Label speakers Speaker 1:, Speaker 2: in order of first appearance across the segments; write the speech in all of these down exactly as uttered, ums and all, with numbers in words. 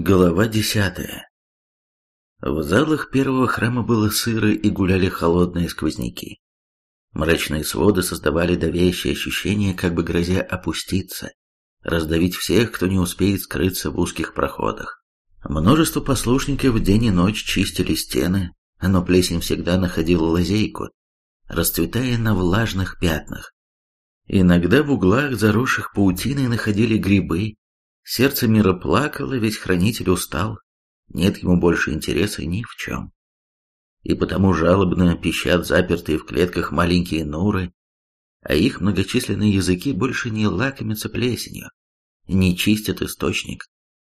Speaker 1: Глава десятая. В залах первого храма было сыро и гуляли холодные сквозняки. Мрачные своды создавали давящее ощущение, как бы грозя опуститься, раздавить всех, кто не успеет скрыться в узких проходах. Множество послушников день и ночь чистили стены, но плесень всегда находила лазейку, расцветая на влажных пятнах. Иногда в углах, заросших паутиной, находили грибы. Сердце мира плакало, ведь хранитель устал, нет ему больше интереса ни в чем. И потому жалобно пищат запертые в клетках маленькие нуры, а их многочисленные языки больше не лакомятся плесенью, не чистят источник.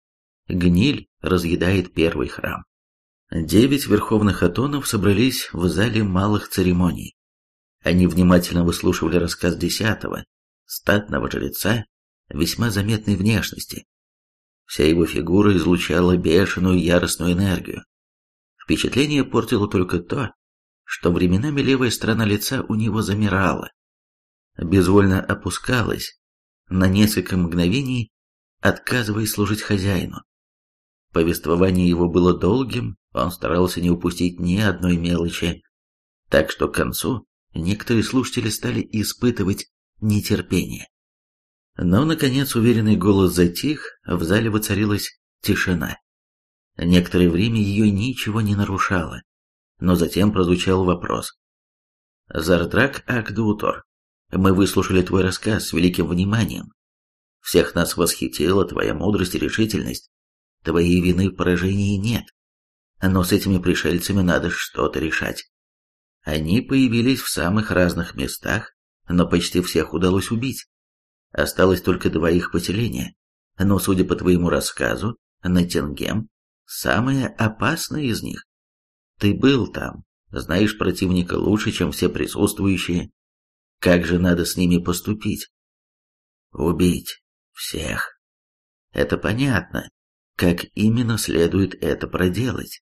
Speaker 1: Гниль разъедает первый храм. Девять верховных атонов собрались в зале малых церемоний. Они внимательно выслушивали рассказ десятого, статного жреца, весьма заметной внешности. Вся его фигура излучала бешеную яростную энергию. Впечатление портило только то, что временами левая сторона лица у него замирала, безвольно опускалась, на несколько мгновений отказываясь служить хозяину. Повествование его было долгим, он старался не упустить ни одной мелочи, так что к концу некоторые слушатели стали испытывать нетерпение. Но, наконец, уверенный голос затих, в зале воцарилась тишина. Некоторое время ее ничего не нарушало, но затем прозвучал вопрос. «Зардрак Акдуутор, мы выслушали твой рассказ с великим вниманием. Всех нас восхитила твоя мудрость и решительность. Твоей вины в поражении нет. Но с этими пришельцами надо что-то решать. Они появились в самых разных местах, но почти всех удалось убить. Осталось только два их поселения, но, судя по твоему рассказу, Натингем – самое опасное из них. Ты был там, знаешь противника лучше, чем все присутствующие. Как же надо с ними поступить? Убить всех. Это понятно. Как именно следует это проделать?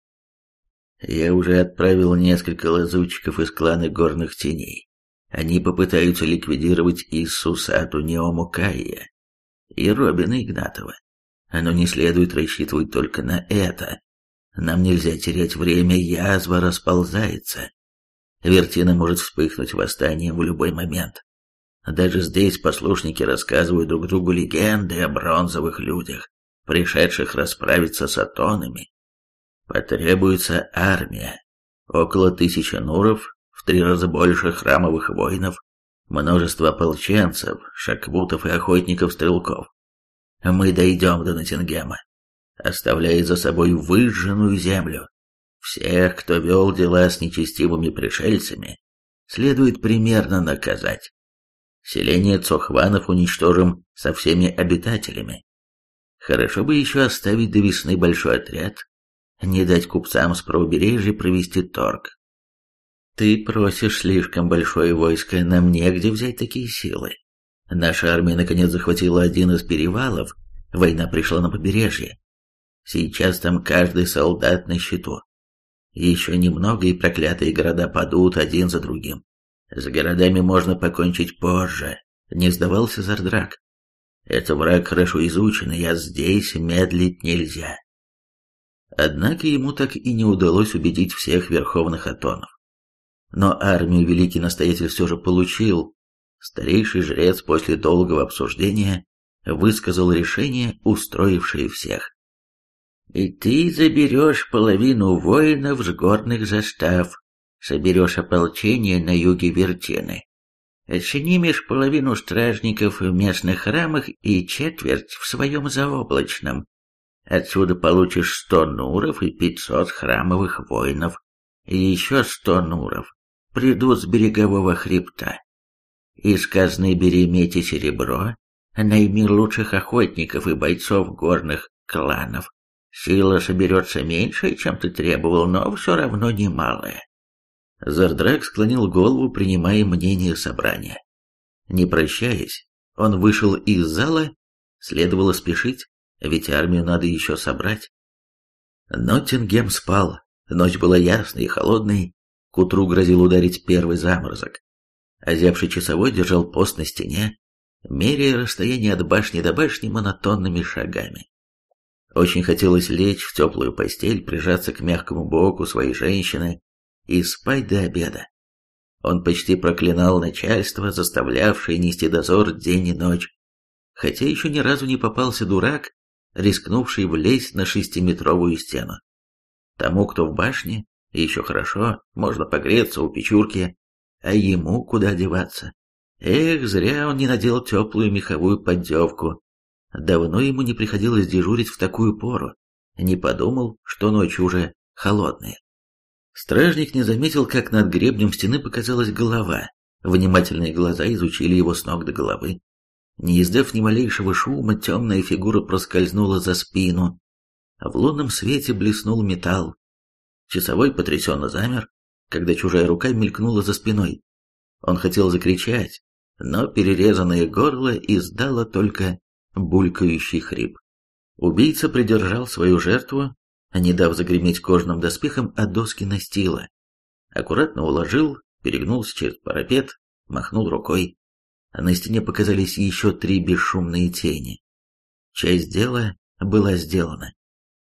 Speaker 1: Я уже отправил несколько лазутчиков из клана Горных Теней. Они попытаются ликвидировать Иисусату Неомукаия и Робина Игнатова. Но не следует рассчитывать только на это. Нам нельзя терять время, язва расползается. Вертина может вспыхнуть восстанием в любой момент. Даже здесь послушники рассказывают друг другу легенды о бронзовых людях, пришедших расправиться с атонами. Потребуется армия, около тысячи нуров, в три раза больше храмовых воинов, множество ополченцев, шаквутов и охотников-стрелков. Мы дойдем до Натингема, оставляя за собой выжженную землю. Всех, кто вел дела с нечестивыми пришельцами, следует примерно наказать. Селение Цохванов уничтожим со всеми обитателями. Хорошо бы еще оставить до весны большой отряд, не дать купцам с правобережья провести торг. Ты просишь слишком большое войско, нам негде взять такие силы. Наша армия наконец захватила один из перевалов, война пришла на побережье. Сейчас там каждый солдат на счету. Еще немного, и проклятые города падут один за другим. С городами можно покончить позже, не сдавался Зардрак. Это враг хорошо изученный, а здесь медлить нельзя. Однако ему так и не удалось убедить всех верховных атонов. Но армию великий настоятель все же получил. Старейший жрец после долгого обсуждения высказал решение, устроившее всех. «И ты заберешь половину воинов с горных застав, соберешь ополчение на юге Вертины, снимешь половину стражников в местных храмах и четверть в своем заоблачном. Отсюда получишь сто нуров и пятьсот храмовых воинов, и еще сто нуров придут с берегового хребта. Из казны бери медь и серебро, найми лучших охотников и бойцов горных кланов. Сила соберется меньше, чем ты требовал, но все равно немалая». Зардрак склонил голову, принимая мнение собрания. Не прощаясь, он вышел из зала, следовало спешить, ведь армию надо еще собрать. Но Тингем спал, ночь была ясной и холодной, к утру грозил ударить первый заморозок. Озябший часовой держал пост на стене, меряя расстояние от башни до башни монотонными шагами. Очень хотелось лечь в теплую постель, прижаться к мягкому боку своей женщины и спать до обеда. Он почти проклинал начальство, заставлявшее нести дозор день и ночь, хотя еще ни разу не попался дурак, рискнувший влезть на шестиметровую стену. Тому, кто в башне, еще хорошо, можно погреться у печурки, а ему куда деваться? Эх, зря он не надел теплую меховую поддевку. Давно ему не приходилось дежурить в такую пору, не подумал, что ночи уже холодные. Стражник не заметил, как над гребнем стены показалась голова. Внимательные глаза изучили его с ног до головы. Не издав ни малейшего шума, темная фигура проскользнула за спину. В лунном свете блеснул металл. Часовой потрясенно замер, когда чужая рука мелькнула за спиной. Он хотел закричать, но перерезанное горло издало только булькающий хрип. Убийца придержал свою жертву, не дав загреметь кожаным доспехом от доски настила. Аккуратно уложил, перегнулся через парапет, махнул рукой. На стене показались еще три бесшумные тени. Часть дела была сделана.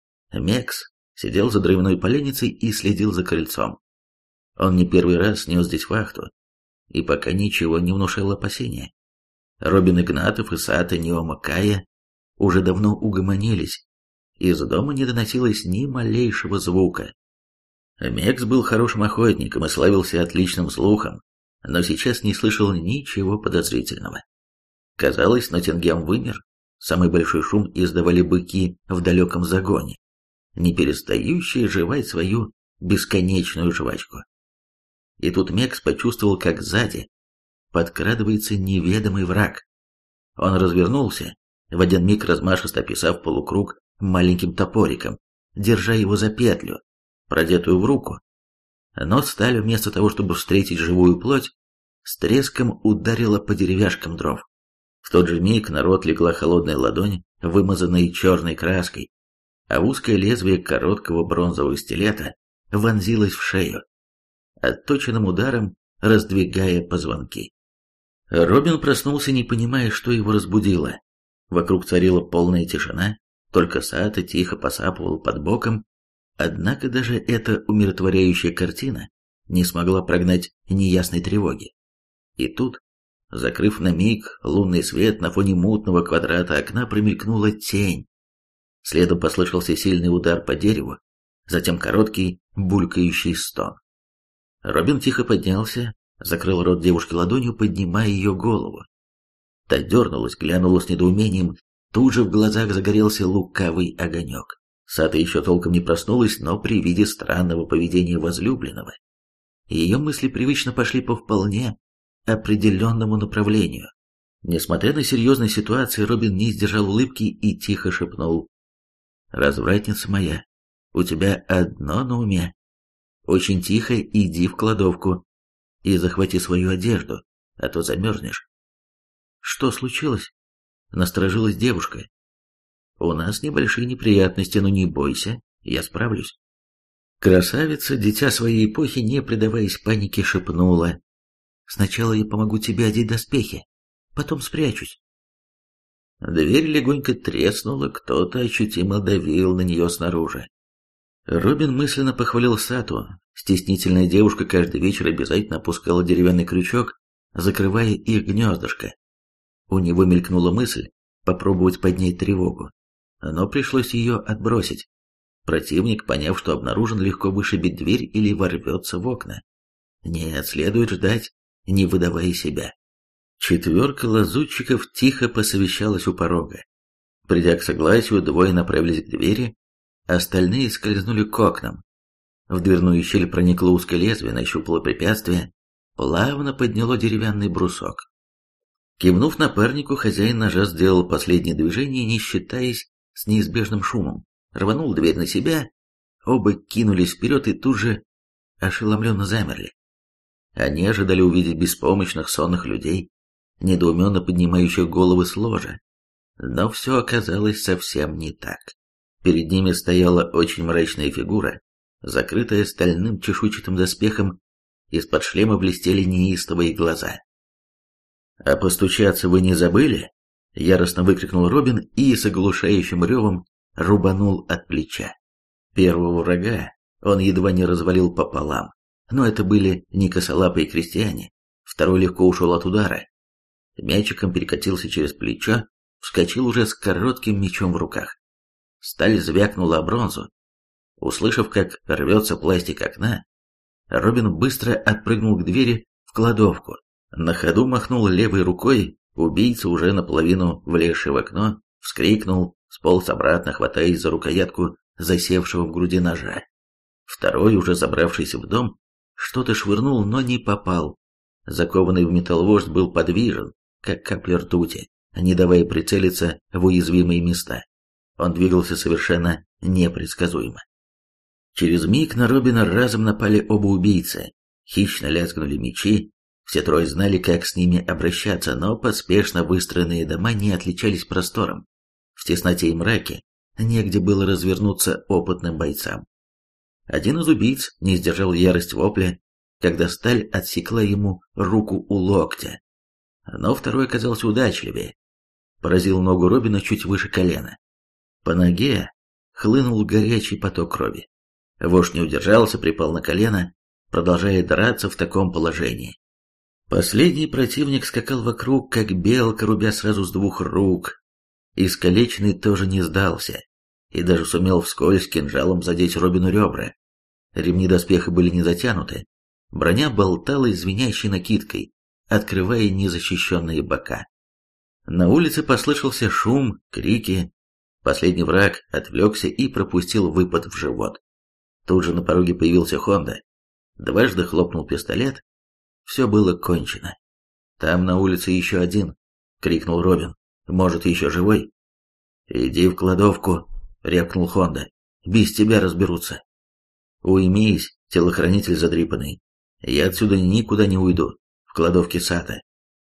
Speaker 1: Мекс сидел за дровяной поленницей и следил за крыльцом. Он не первый раз нес здесь вахту, и пока ничего не внушало опасения. Робин Игнатов и Сата Неома Кая уже давно угомонились. Из дома не доносилось ни малейшего звука. Мекс был хорошим охотником и славился отличным слухом, но сейчас не слышал ничего подозрительного. Казалось, Ноттингем вымер, самый большой шум издавали быки в далеком загоне, не перестающие жевать свою бесконечную жвачку. И тут Мекс почувствовал, как сзади подкрадывается неведомый враг. Он развернулся, в один миг размашисто описав полукруг маленьким топориком, держа его за петлю, продетую в руку. Но сталь, вместо того, чтобы встретить живую плоть, с треском ударила по деревяшкам дров. В тот же миг на рот легла холодная ладонь, вымазанная черной краской, а узкое лезвие короткого бронзового стилета вонзилось в шею, отточенным ударом раздвигая позвонки. Робин проснулся, не понимая, что его разбудило. Вокруг царила полная тишина, только Саата тихо посапывал под боком, однако даже эта умиротворяющая картина не смогла прогнать неясной тревоги. И тут, закрыв на миг лунный свет, на фоне мутного квадрата окна промелькнула тень. Следом послышался сильный удар по дереву, затем короткий булькающий стон. Робин тихо поднялся, закрыл рот девушки ладонью, поднимая ее голову. Та дернулась, глянула с недоумением, тут же в глазах загорелся лукавый огонек. Сата еще толком не проснулась, но при виде странного поведения возлюбленного ее мысли привычно пошли по вполне определенному направлению. Несмотря на серьезность ситуации, Робин не сдержал улыбки и тихо шепнул: «Развратница моя, у тебя одно на уме. Очень тихо иди в кладовку и захвати свою одежду, а то замерзнешь». «Что случилось?» — насторожилась девушка. «У нас небольшие неприятности, но не бойся, я справлюсь». Красавица, дитя своей эпохи, не предаваясь панике, шепнула: «Сначала я помогу тебе одеть доспехи, потом спрячусь». Дверь легонько треснула, кто-то ощутимо давил на нее снаружи. Робин мысленно похвалил Сату. Стеснительная девушка каждый вечер обязательно опускала деревянный крючок, закрывая их гнездышко. У него мелькнула мысль попробовать поднять тревогу, но пришлось ее отбросить. Противник, поняв, что обнаружен, легко вышибет дверь или ворвется в окна. Нет, следует ждать, не выдавая себя. Четверка лазутчиков тихо посовещалась у порога. Придя к согласию, двое направились к двери, остальные скользнули к окнам. В дверную щель проникло узкое лезвие, нащупало препятствие, плавно подняло деревянный брусок. Кивнув напарнику, хозяин ножа сделал последнее движение, не считаясь с неизбежным шумом. Рванул дверь на себя, оба кинулись вперед и тут же ошеломленно замерли. Они ожидали увидеть беспомощных сонных людей, недоуменно поднимающих головы с ложа. Но все оказалось совсем не так. Перед ними стояла очень мрачная фигура, закрытая стальным чешуйчатым доспехом, из-под шлема блестели неистовые глаза. «А постучаться вы не забыли?» — яростно выкрикнул Робин и с оглушающим ревом рубанул от плеча. Первого врага он едва не развалил пополам, но это были не косолапые крестьяне, второй легко ушел от удара. Мячиком перекатился через плечо, вскочил уже с коротким мечом в руках. Сталь звякнула о бронзу. Услышав, как рвется пластик окна, Робин быстро отпрыгнул к двери в кладовку. На ходу махнул левой рукой, убийца, уже наполовину влезший в окно, вскрикнул, сполз обратно, хватаясь за рукоятку засевшего в груди ножа. Второй, уже забравшийся в дом, что-то швырнул, но не попал. Закованный в металл вождь был подвижен, как капля ртути, не давая прицелиться в уязвимые места. Он двигался совершенно непредсказуемо. Через миг на Робина разом напали оба убийцы. Хищно лязгнули мечи. Все трое знали, как с ними обращаться, но поспешно выстроенные дома не отличались простором. В тесноте и мраке негде было развернуться опытным бойцам. Один из убийц не сдержал ярость вопля, когда сталь отсекла ему руку у локтя. Но второй оказался удачливее. Поразил ногу Робина чуть выше колена. По ноге хлынул горячий поток крови. Вождь не удержался, припал на колено, продолжая драться в таком положении. Последний противник скакал вокруг, как белка, рубя сразу с двух рук. Искалеченный тоже не сдался и даже сумел вскользь кинжалом задеть Робину ребра. Ремни доспеха были не затянуты, броня болталась звенящей накидкой, открывая незащищенные бока. На улице послышался шум, крики. Последний враг отвлекся и пропустил выпад в живот. Тут же на пороге появился Хонда. Дважды хлопнул пистолет. Все было кончено. «Там на улице еще один!» — крикнул Робин. «Может, еще живой?» «Иди в кладовку!» — рявкнул Хонда. «Без тебя разберутся!» «Уймись, телохранитель задрипанный! Я отсюда никуда не уйду, в кладовке Сата!»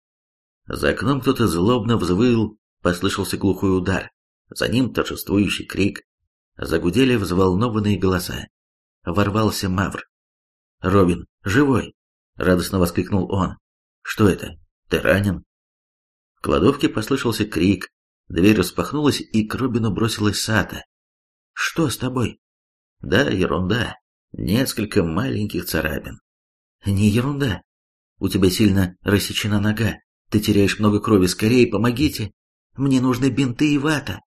Speaker 1: За окном кто-то злобно взвыл, послышался глухой удар. За ним торжествующий крик. Загудели взволнованные голоса. Ворвался Мавр. «Робин, живой!» — радостно воскликнул он. «Что это? Ты ранен?» В кладовке послышался крик. Дверь распахнулась, и к Робину бросилась Сата. «Что с тобой?» «Да, ерунда. Несколько маленьких царапин». «Не ерунда. У тебя сильно рассечена нога. Ты теряешь много крови. Скорее помогите. Мне нужны бинты и вата».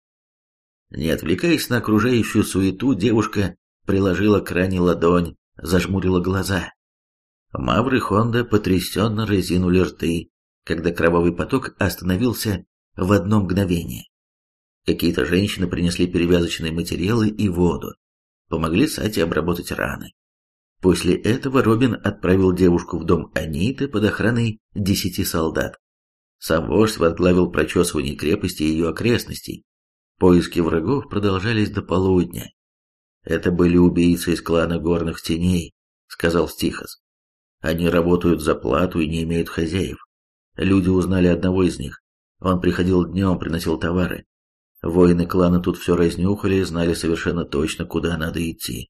Speaker 1: Не отвлекаясь на окружающую суету, девушка приложила к ране ладонь, зажмурила глаза. Мавр и Хонда потрясенно разинули рты, когда кровавый поток остановился в одно мгновение. Какие-то женщины принесли перевязочные материалы и воду, помогли Сате обработать раны. После этого Робин отправил девушку в дом Аниты под охраной десяти солдат. Сам вождь возглавил прочесывание крепости и ее окрестностей. Поиски врагов продолжались до полудня. «Это были убийцы из клана Горных Теней», — сказал Стихос. «Они работают за плату и не имеют хозяев. Люди узнали одного из них. Он приходил днем, приносил товары. Воины клана тут все разнюхали и знали совершенно точно, куда надо идти».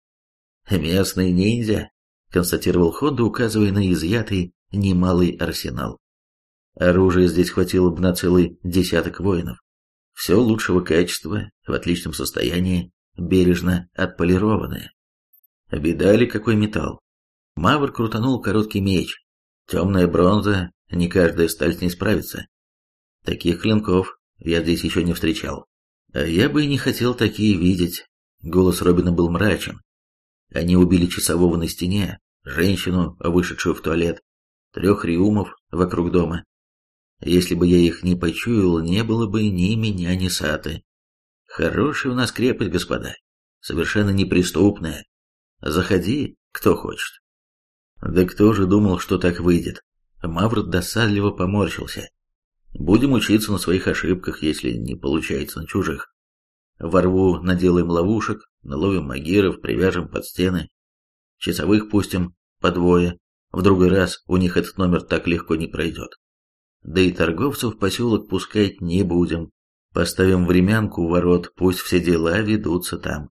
Speaker 1: «Местный ниндзя», — констатировал Хонда, указывая на изъятый немалый арсенал. «Оружия здесь хватило бы на целый десяток воинов. Все лучшего качества, в отличном состоянии, бережно отполированное. Беда ли какой металл?» Мавр крутанул короткий меч. «Темная бронза, не каждая сталь с ней справится. Таких клинков я здесь еще не встречал. А я бы и не хотел такие видеть». Голос Робина был мрачен. «Они убили часового на стене, женщину, вышедшую в туалет, трех риумов вокруг дома. Если бы я их не почуял, не было бы ни меня, ни Саты. Хорошая у нас крепость, господа, совершенно неприступная. Заходи, кто хочет». Да кто же думал, что так выйдет? Мавр досадливо поморщился. «Будем учиться на своих ошибках, если не получается на чужих. Во рву наделаем ловушек, наловим магиров, привяжем под стены. Часовых пустим по двое. В другой раз у них этот номер так легко не пройдет. Да и торговцев в поселок пускать не будем. Поставим времянку у ворот, пусть все дела ведутся там».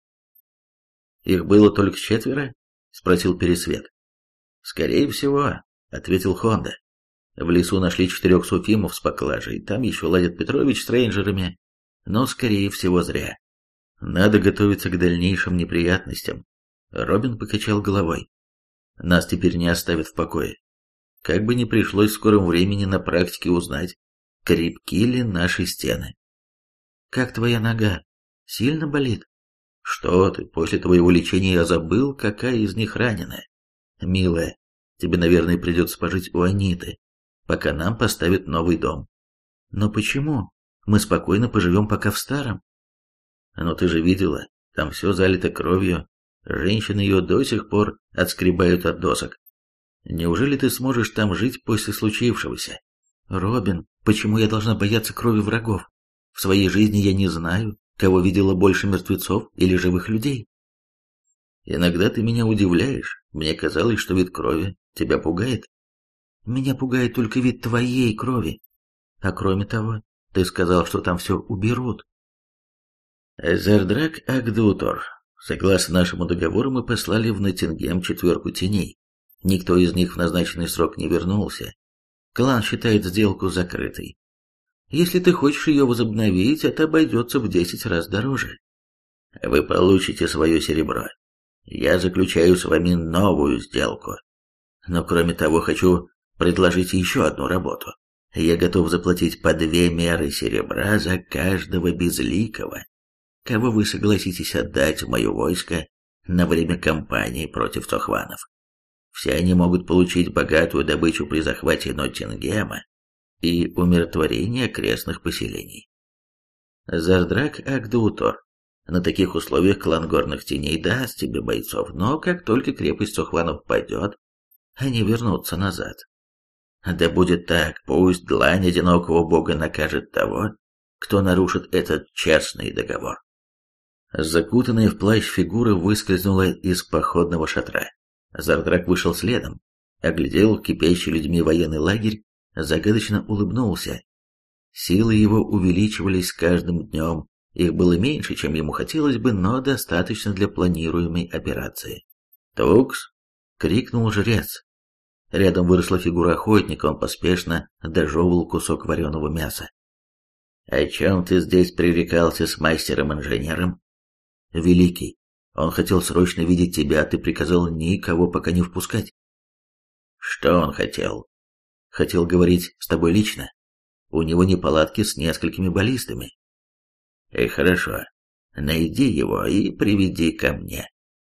Speaker 1: «Их было только четверо?» — спросил Пересвет. «Скорее всего», — ответил Хонда. «В лесу нашли четырех суфимов с поклажей, там еще ладят Петрович с рейнджерами, но, скорее всего, зря. Надо готовиться к дальнейшим неприятностям. Робин покачал головой. Нас теперь не оставят в покое. Как бы ни пришлось в скором времени на практике узнать, крепки ли наши стены. Как твоя нога? Сильно болит? Что ты, после твоего лечения я забыл, какая из них раненая. Милая, тебе, наверное, придется пожить у Аниты, пока нам поставят новый дом. Но почему? Мы спокойно поживем пока в старом. Но ты же видела, там все залито кровью. Женщины ее до сих пор отскребают от досок. Неужели ты сможешь там жить после случившегося? Робин, почему я должна бояться крови врагов? В своей жизни я не знаю, кого видела больше мертвецов или живых людей. Иногда ты меня удивляешь. Мне казалось, что вид крови тебя пугает. Меня пугает только вид твоей крови. А кроме того, ты сказал, что там все уберут. Зардрак Агдутор. Согласно нашему договору, мы послали в Ноттингем четверку теней. Никто из них в назначенный срок не вернулся. Клан считает сделку закрытой. Если ты хочешь ее возобновить, это обойдется в десять раз дороже. Вы получите свое серебро. Я заключаю с вами новую сделку. Но кроме того, хочу предложить еще одну работу. Я готов заплатить по две меры серебра за каждого безликого, кого вы согласитесь отдать в мое войско на время кампании против Тохванов. Все они могут получить богатую добычу при захвате Ноттингема и умиротворении окрестных поселений. Зардрак Агдутор. На таких условиях клан Горных Теней даст тебе бойцов, но как только крепость Тохванов падет, они вернутся назад. Да будет так, пусть длань одинокого бога накажет того, кто нарушит этот честный договор. Закутанная в плащ фигура выскользнула из походного шатра. Зардрак вышел следом, оглядел кипящий людьми военный лагерь, загадочно улыбнулся. Силы его увеличивались с каждым днем, их было меньше, чем ему хотелось бы, но достаточно для планируемой операции. «Тукс!» — крикнул жрец. Рядом выросла фигура охотника, он поспешно дожевывал кусок вареного мяса. «О чем ты здесь пререкался с мастером-инженером?» «Великий, он хотел срочно видеть тебя, а ты приказал никого пока не впускать». «Что он хотел?» «Хотел говорить с тобой лично. У него неполадки с несколькими баллистами». «И хорошо, найди его и приведи ко мне».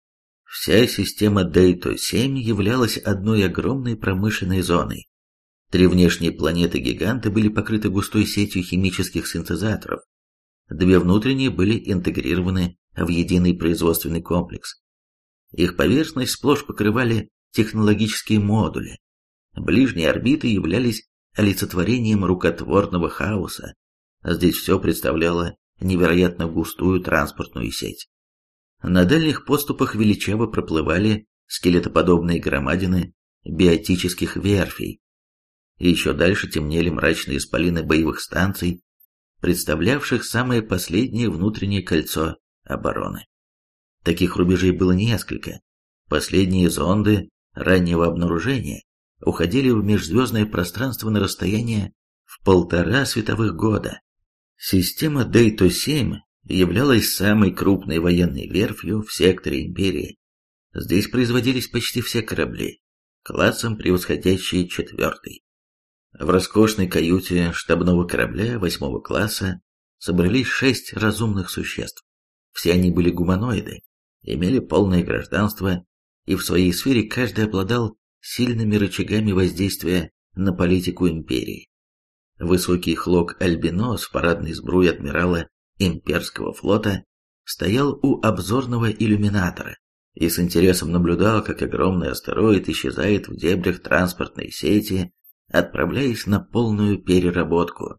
Speaker 1: Вся система Дейто семь являлась одной огромной промышленной зоной. Три внешние планеты-гиганты были покрыты густой сетью химических синтезаторов. Две внутренние были интегрированы в единый производственный комплекс. Их поверхность сплошь покрывали технологические модули. Ближние орбиты являлись олицетворением рукотворного хаоса. Здесь все представляло невероятно густую транспортную сеть. На дальних подступах величаво проплывали скелетоподобные громадины биотических верфей. И еще дальше темнели мрачные исполины боевых станций, представлявших самое последнее внутреннее кольцо обороны. Таких рубежей было несколько. Последние зонды раннего обнаружения уходили в межзвездное пространство на расстояние в полтора световых года. Система Дейто семь являлась самой крупной военной верфью в секторе Империи. Здесь производились почти все корабли, классом превосходящие четвертый. В роскошной каюте штабного корабля восьмого класса собрались шесть разумных существ. Все они были гуманоиды, имели полное гражданство, и в своей сфере каждый обладал сильными рычагами воздействия на политику Империи. Высокий Хлок-Альбинос в парадной сбруе адмирала имперского флота стоял у обзорного иллюминатора и с интересом наблюдал, как огромный астероид исчезает в дебрях транспортной сети, отправляясь на полную переработку.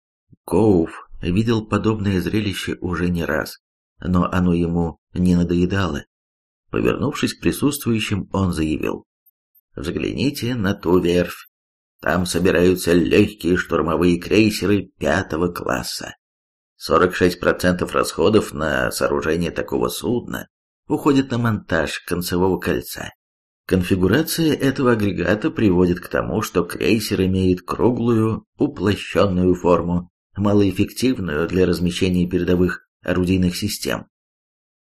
Speaker 1: Коуф видел подобное зрелище уже не раз, но оно ему не надоедало. Повернувшись к присутствующим, он заявил: «Взгляните на ту верфь. Там собираются легкие штурмовые крейсеры пятого класса. сорок шесть процентов расходов на сооружение такого судна уходит на монтаж концевого кольца. Конфигурация этого агрегата приводит к тому, что крейсер имеет круглую, уплощенную форму, малоэффективную для размещения передовых орудийных систем,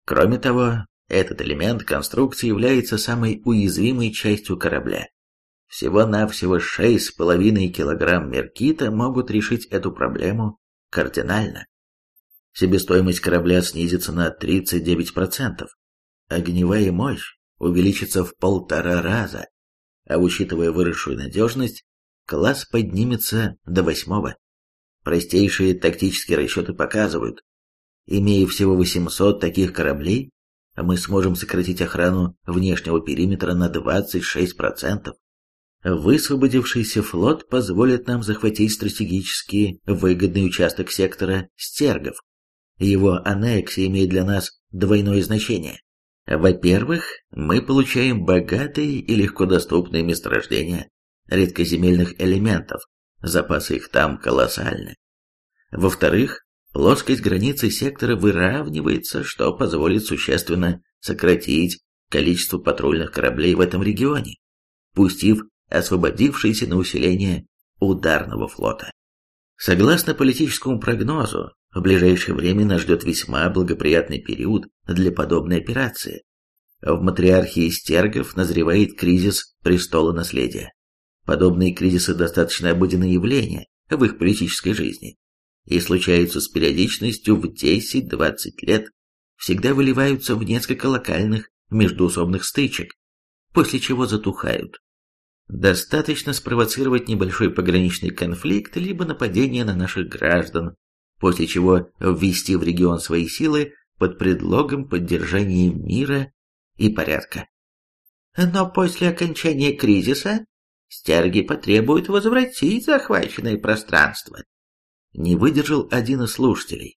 Speaker 1: Кроме того, этот элемент конструкции является самой уязвимой частью корабля. Всего-навсего шесть с половиной килограмм меркита могут решить эту проблему кардинально. Себестоимость корабля снизится на тридцать девять процентов. Огневая мощь увеличится в полтора раза, а учитывая выросшую надежность, класс поднимется до восьмого. Простейшие тактические расчеты показывают, имея всего восемьсот таких кораблей, мы сможем сократить охрану внешнего периметра на двадцать шесть процентов. Высвободившийся флот позволит нам захватить стратегически выгодный участок сектора Стергов. Его аннексия имеет для нас двойное значение. Во-первых, мы получаем богатые и легкодоступные месторождения редкоземельных элементов, запасы их там колоссальны. Во-вторых, плоскость границы сектора выравнивается, что позволит существенно сократить количество патрульных кораблей в этом регионе, пустив освободившийся на усиление ударного флота. Согласно политическому прогнозу, в ближайшее время нас ждет весьма благоприятный период для подобной операции. В матриархии Стергов назревает кризис престола наследия. Подобные кризисы достаточно обыденное явление в их политической жизни и случаются с периодичностью в десять-двадцать лет, всегда выливаются в несколько локальных междоусобных стычек, после чего затухают. Достаточно спровоцировать небольшой пограничный конфликт либо нападение на наших граждан, после чего ввести в регион свои силы под предлогом поддержания мира и порядка. Но после окончания кризиса Стерги потребуют возвратить захваченное пространство. Не выдержал один из слушателей.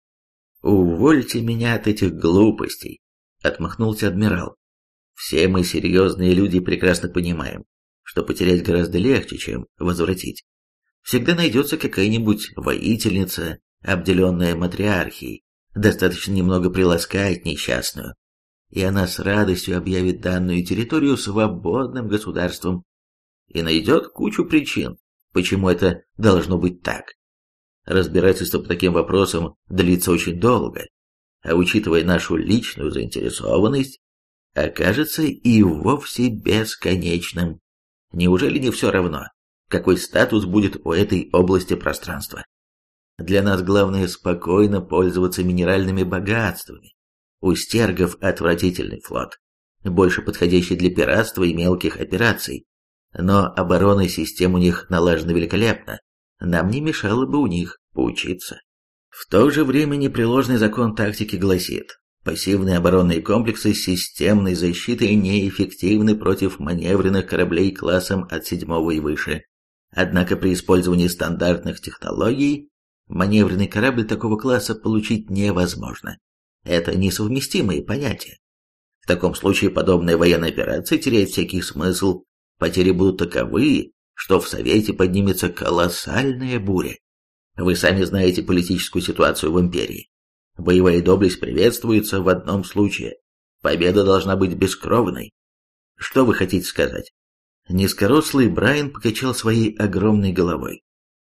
Speaker 1: «Увольте меня от этих глупостей», — отмахнулся адмирал. «Все мы серьезные люди прекрасно понимаем, что потерять гораздо легче, чем возвратить. Всегда найдется какая-нибудь воительница, обделенная матриархией, достаточно немного приласкать несчастную, и она с радостью объявит данную территорию свободным государством и найдет кучу причин, почему это должно быть так. Разбирательство по таким вопросам длится очень долго, а учитывая нашу личную заинтересованность, окажется и вовсе бесконечным. Неужели не все равно, какой статус будет у этой области пространства? Для нас главное спокойно пользоваться минеральными богатствами. У Стергов отвратительный флот, больше подходящий для пиратства и мелких операций, но оборонная система у них налажена великолепно, нам не мешало бы у них поучиться. В то же время непреложный закон тактики гласит, пассивные оборонные комплексы с системной защитой неэффективны против маневренных кораблей классом от седьмого и выше. Однако при использовании стандартных технологий маневренный корабль такого класса получить невозможно. Это несовместимые понятия. В таком случае подобная военная операция теряет всякий смысл, потери будут таковы, что в Совете поднимется колоссальная буря. Вы сами знаете политическую ситуацию в Империи. Боевая доблесть приветствуется в одном случае. Победа должна быть бескровной. Что вы хотите сказать? Низкорослый Брайан покачал своей огромной головой.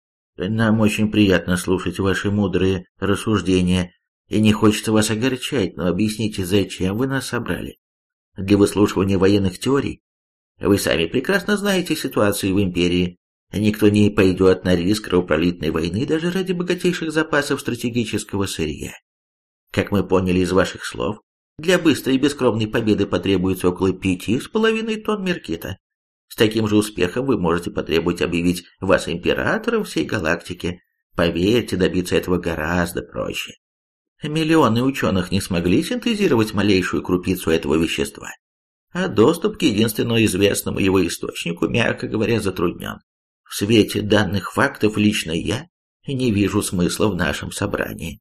Speaker 1: Нам очень приятно слушать ваши мудрые рассуждения, и не хочется вас огорчать, но объясните, зачем вы нас собрали? Для выслушивания военных теорий? Вы сами прекрасно знаете ситуацию в Империи. Никто не пойдет на риск кровопролитной войны даже ради богатейших запасов стратегического сырья. Как мы поняли из ваших слов, для быстрой и бескровной победы потребуется около пяти с половиной тонн меркита. С таким же успехом вы можете потребовать объявить вас императором всей галактики. Поверьте, добиться этого гораздо проще. Миллионы ученых не смогли синтезировать малейшую крупицу этого вещества, а доступ к единственному известному его источнику, мягко говоря, затруднен. В свете данных фактов лично я не вижу смысла в нашем собрании.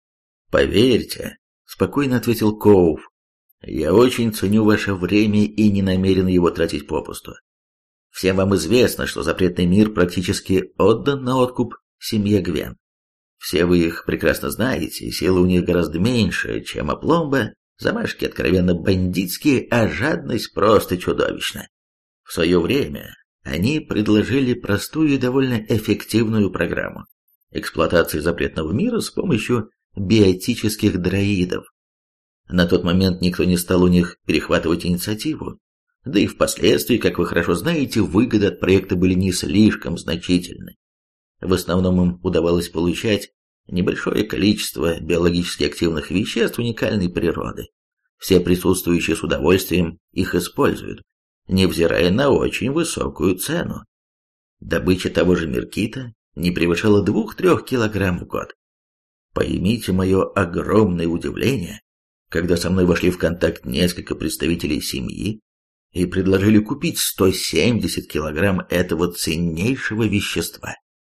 Speaker 1: «Поверьте», — спокойно ответил Коув, — «я очень ценю ваше время и не намерен его тратить попусту. Всем вам известно, что запретный мир практически отдан на откуп семье Гвен. Все вы их прекрасно знаете, силы у них гораздо меньше, чем опломба, замашки откровенно бандитские, а жадность просто чудовищна. В свое время они предложили простую и довольно эффективную программу эксплуатации запретного мира с помощью биотических дроидов. На тот момент никто не стал у них перехватывать инициативу, да и впоследствии, как вы хорошо знаете, выгоды от проекта были не слишком значительны. В основном им удавалось получать небольшое количество биологически активных веществ уникальной природы. Все присутствующие с удовольствием их используют, невзирая на очень высокую цену. Добыча того же меркита не превышала двух-трех килограмм в год. Поймите мое огромное удивление, когда со мной вошли в контакт несколько представителей семьи и предложили купить сто семьдесят килограмм этого ценнейшего вещества.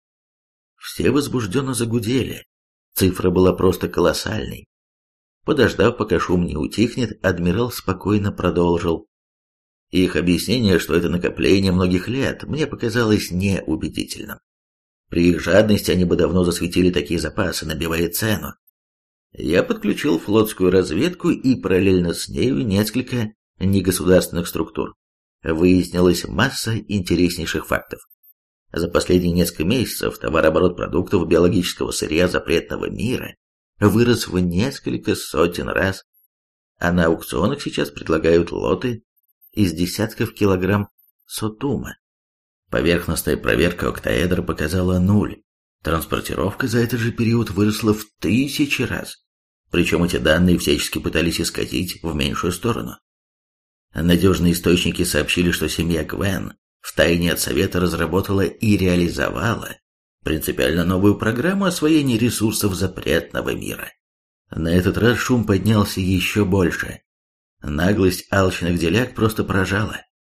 Speaker 1: Все возбужденно загудели. Цифра была просто колоссальной. Подождав, пока шум не утихнет, адмирал спокойно продолжил. Их объяснение, что это накопление многих лет, мне показалось неубедительным. При их жадности они бы давно засветили такие запасы, набивая цену. Я подключил флотскую разведку и параллельно с нею несколько негосударственных структур. Выяснилась масса интереснейших фактов. За последние несколько месяцев товарооборот продуктов биологического сырья запретного мира вырос в несколько сотен раз, а на аукционах сейчас предлагают лоты из десятков килограмм сотума. Поверхностная проверка октаэдра показала нуль. Транспортировка за этот же период выросла в тысячи раз. Причем эти данные всячески пытались исказить в меньшую сторону. Надежные источники сообщили, что семья Гвен втайне от Совета разработала и реализовала принципиально новую программу освоения ресурсов запретного мира. На этот раз шум поднялся еще больше. Наглость алчных деляк просто поражала.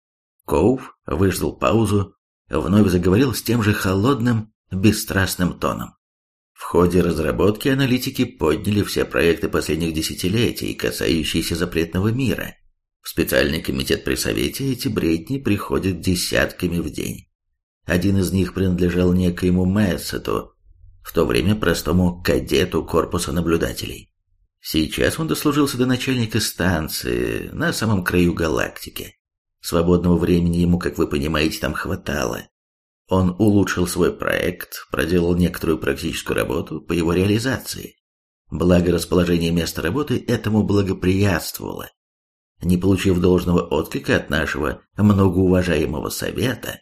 Speaker 1: Коуф выждал паузу, вновь заговорил с тем же холодным, бесстрастным тоном. В ходе разработки аналитики подняли все проекты последних десятилетий, касающиеся запретного мира. В специальный комитет при Совете эти бредни приходят десятками в день. Один из них принадлежал некоему Мессету, в то время простому кадету корпуса наблюдателей. Сейчас он дослужился до начальника станции на самом краю галактики. Свободного времени ему, как вы понимаете, там хватало. Он улучшил свой проект, проделал некоторую практическую работу по его реализации. Благо расположение места работы этому благоприятствовало. Не получив должного отклика от нашего многоуважаемого совета,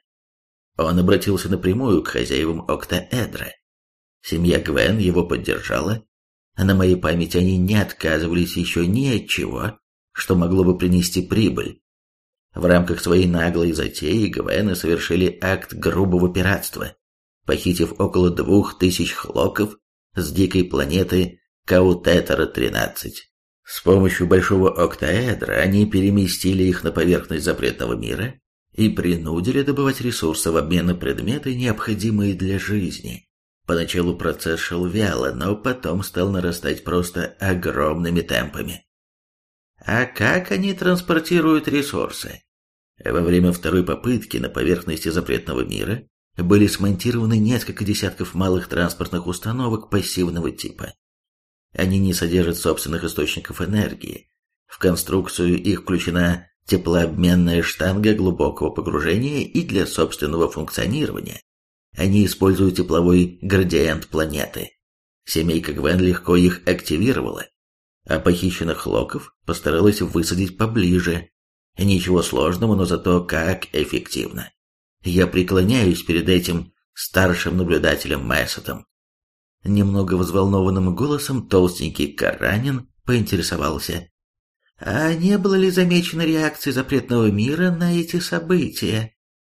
Speaker 1: он обратился напрямую к хозяевам октаэдра. Семья Гвен его поддержала, а на моей памяти они не отказывались еще ни от чего, что могло бы принести прибыль. В рамках своей наглой затеи Гвены совершили акт грубого пиратства, похитив около двух тысяч хлоков с дикой планеты Каутетера-тринадцать. С помощью большого октаэдра они переместили их на поверхность запретного мира и принудили добывать ресурсы в обмен на предметы, необходимые для жизни. Поначалу процесс шел вяло, но потом стал нарастать просто огромными темпами. А как они транспортируют ресурсы? Во время второй попытки на поверхности запретного мира были смонтированы несколько десятков малых транспортных установок пассивного типа. Они не содержат собственных источников энергии. В конструкцию их включена теплообменная штанга глубокого погружения, и для собственного функционирования они используют тепловой градиент планеты. Семейка Гвен легко их активировала, а похищенных хлоков постаралась высадить поближе. Ничего сложного, но зато как эффективно. Я преклоняюсь перед этим старшим наблюдателем Мессетом. Немного взволнованным голосом толстенький Каранин поинтересовался: а не было ли замечено реакции запретного мира на эти события?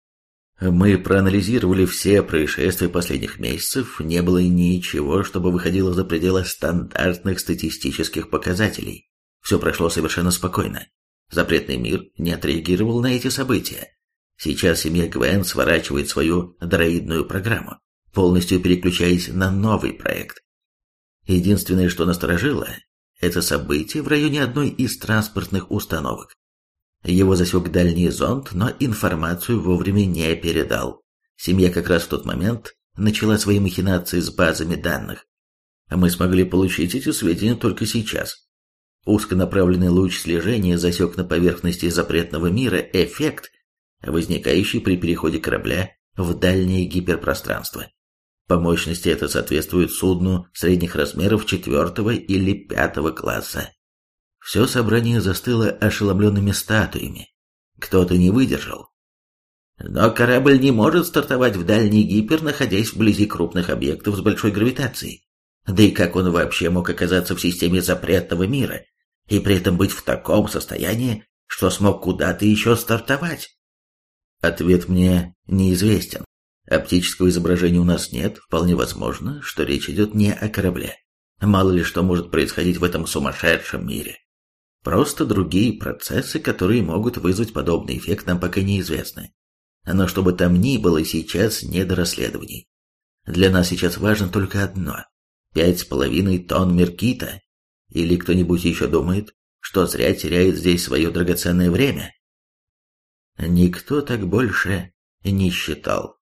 Speaker 1: Мы проанализировали все происшествия последних месяцев, не было ничего, чтобы выходило за пределы стандартных статистических показателей. Все прошло совершенно спокойно. Запретный мир не отреагировал на эти события. Сейчас семья Гвен сворачивает свою дроидную программу, полностью переключаясь на новый проект. Единственное, что насторожило, это событие в районе одной из транспортных установок. Его засек дальний зонд, но информацию вовремя не передал. Семья как раз в тот момент начала свои махинации с базами данных. Мы смогли получить эти сведения только сейчас. Узконаправленный луч слежения засек на поверхности запретного мира эффект, возникающий при переходе корабля в дальнее гиперпространство. По мощности это соответствует судну средних размеров четвертого или пятого класса. Все собрание застыло ошеломленными статуями. Кто-то не выдержал. Но корабль не может стартовать в дальний гипер, находясь вблизи крупных объектов с большой гравитацией. Да и как он вообще мог оказаться в системе запретного мира и при этом быть в таком состоянии, что смог куда-то еще стартовать? Ответ мне неизвестен. Оптического изображения у нас нет, вполне возможно, что речь идет не о корабле. Мало ли что может происходить в этом сумасшедшем мире. Просто другие процессы, которые могут вызвать подобный эффект, нам пока неизвестны. Но что бы там ни было, сейчас не до расследований. Для нас сейчас важно только одно. Пять с половиной тонн меркита. Или кто-нибудь еще думает, что зря теряет здесь свое драгоценное время? Никто так больше не считал.